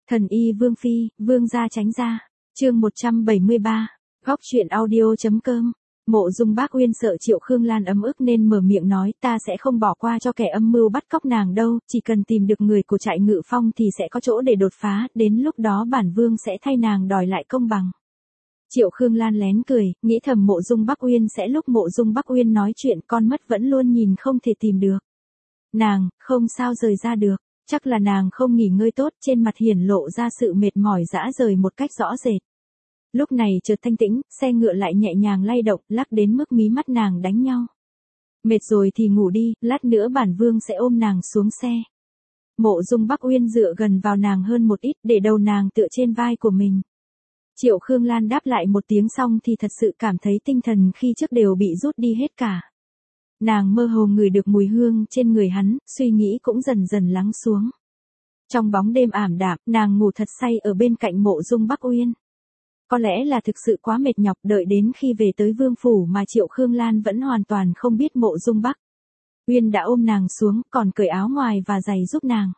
Thần y Vương Phi, Vương gia tránh ra. Chương 173. Góc truyện audio.com. Mộ Dung Bác Uyên sợ Triệu Khương Lan ấm ức nên mở miệng nói, ta sẽ không bỏ qua cho kẻ âm mưu bắt cóc nàng đâu, chỉ cần tìm được người của trại Ngự Phong thì sẽ có chỗ để đột phá, đến lúc đó bản vương sẽ thay nàng đòi lại công bằng. Triệu Khương Lan lén cười, nghĩ thầm Mộ Dung Bác Uyên sẽ lúc Mộ Dung Bác Uyên nói chuyện con mắt vẫn luôn nhìn không thể tìm được. Nàng, không sao rời ra được, chắc là nàng không nghỉ ngơi tốt, trên mặt hiển lộ ra sự mệt mỏi rã rời một cách rõ rệt. Lúc này chợt thanh tĩnh, xe ngựa lại nhẹ nhàng lay động, lắc đến mức mí mắt nàng đánh nhau. Mệt rồi thì ngủ đi, lát nữa bản vương sẽ ôm nàng xuống xe. Mộ Dung Bác Uyên dựa gần vào nàng hơn một ít, để đầu nàng tựa trên vai của mình. Triệu Khương Lan đáp lại một tiếng xong thì thật sự cảm thấy tinh thần khi trước đều bị rút đi hết cả. Nàng mơ hồ ngửi được mùi hương trên người hắn, suy nghĩ cũng dần dần lắng xuống. Trong bóng đêm ảm đạm, nàng ngủ thật say ở bên cạnh Mộ Dung Bác Uyên. Có lẽ là thực sự quá mệt nhọc, đợi đến khi về tới vương phủ mà Triệu Khương Lan vẫn hoàn toàn không biết Mộ Dung Bác Uyên đã ôm nàng xuống, còn cởi áo ngoài và giày giúp nàng.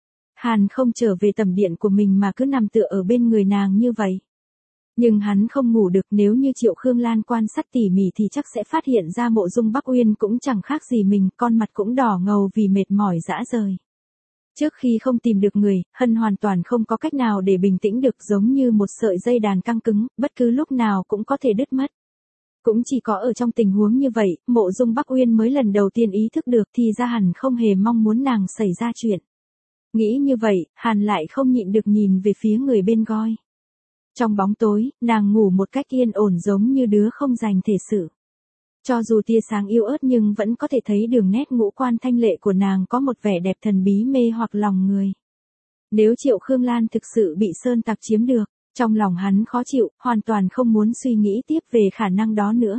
Hàn không trở về tầm điện của mình mà cứ nằm tựa ở bên người nàng như vậy. Nhưng hắn không ngủ được, nếu như Triệu Khương Lan quan sát tỉ mỉ thì chắc sẽ phát hiện ra Mộ Dung Bác Uyên cũng chẳng khác gì mình, con mặt cũng đỏ ngầu vì mệt mỏi rã rời. Trước khi không tìm được người, Hân hoàn toàn không có cách nào để bình tĩnh được, giống như một sợi dây đàn căng cứng, bất cứ lúc nào cũng có thể đứt mất. Cũng chỉ có ở trong tình huống như vậy, Mộ Dung Bác Uyên mới lần đầu tiên ý thức được thì ra Hàn không hề mong muốn nàng xảy ra chuyện. Nghĩ như vậy, Hàn lại không nhịn được nhìn về phía người bên goi. Trong bóng tối, nàng ngủ một cách yên ổn giống như đứa không dành thể sự. Cho dù tia sáng yếu ớt nhưng vẫn có thể thấy đường nét ngũ quan thanh lệ của nàng có một vẻ đẹp thần bí mê hoặc lòng người. Nếu Triệu Khương Lan thực sự bị Sơn Tặc chiếm được, trong lòng hắn khó chịu, hoàn toàn không muốn suy nghĩ tiếp về khả năng đó nữa.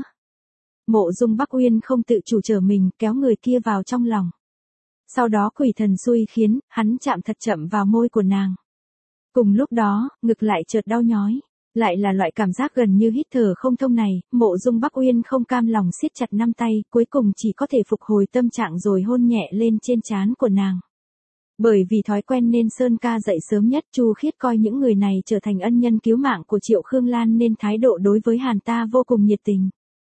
Mộ Dung Bác Uyên không tự chủ trở mình, kéo người kia vào trong lòng. Sau đó quỷ thần xui khiến, hắn chạm thật chậm vào môi của nàng. Cùng lúc đó, ngực lại chợt đau nhói. Lại là loại cảm giác gần như hít thở không thông này, Mộ Dung Bác Uyên không cam lòng siết chặt năm tay, cuối cùng chỉ có thể phục hồi tâm trạng rồi hôn nhẹ lên trên trán của nàng. Bởi vì thói quen nên Sơn Ca dậy sớm nhất, Chu Khiết coi những người này trở thành ân nhân cứu mạng của Triệu Khương Lan nên thái độ đối với Hàn ta vô cùng nhiệt tình.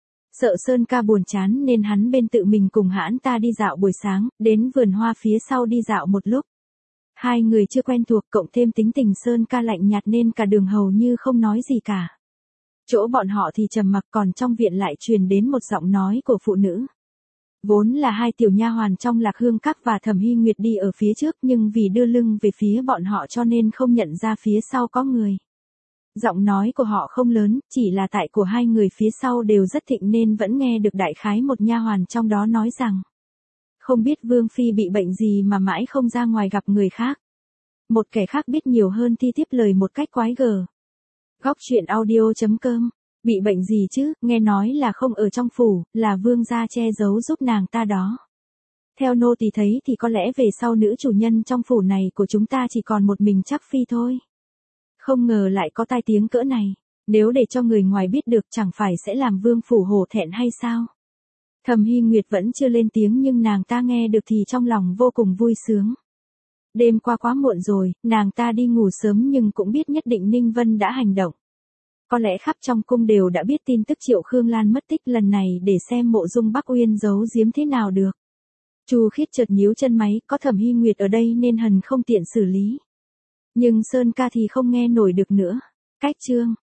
Sợ Sơn Ca buồn chán nên hắn bên tự mình cùng hãn ta đi dạo buổi sáng, đến vườn hoa phía sau đi dạo một lúc. Hai người chưa quen thuộc, cộng thêm tính tình Sơn Ca lạnh nhạt nên cả đường hầu như không nói gì cả. Chỗ bọn họ thì trầm mặc, còn trong viện lại truyền đến một giọng nói của phụ nữ. Vốn là hai tiểu nha hoàn trong Lạc Hương Các và Thẩm Hy Nguyệt đi ở phía trước, nhưng vì đưa lưng về phía bọn họ cho nên không nhận ra phía sau có người. Giọng nói của họ không lớn, chỉ là tại của hai người phía sau đều rất thịnh nên vẫn nghe được đại khái một nha hoàn trong đó nói rằng: không biết Vương Phi bị bệnh gì mà mãi không ra ngoài gặp người khác. Một kẻ khác biết nhiều hơn thi tiếp lời một cách quái gở. Góc truyện audio.com. Bị bệnh gì chứ, nghe nói là không ở trong phủ, là vương gia che giấu giúp nàng ta đó. Theo nô tỳ thấy thì có lẽ về sau nữ chủ nhân trong phủ này của chúng ta chỉ còn một mình Trác Phi thôi. Không ngờ lại có tai tiếng cỡ này, nếu để cho người ngoài biết được chẳng phải sẽ làm vương phủ hổ thẹn hay sao? Thẩm Hy Nguyệt vẫn chưa lên tiếng nhưng nàng ta nghe được thì trong lòng vô cùng vui sướng. Đêm qua quá muộn rồi, nàng ta đi ngủ sớm nhưng cũng biết nhất định Ninh Vân đã hành động. Có lẽ khắp trong cung đều đã biết tin tức Triệu Khương Lan mất tích, lần này để xem Mộ Dung Bác Uyên giấu giếm thế nào được. Chu Khiết chợt nhíu chân máy, có Thẩm Hy Nguyệt ở đây nên hần không tiện xử lý. Nhưng Sơn Ca thì không nghe nổi được nữa. Cách chương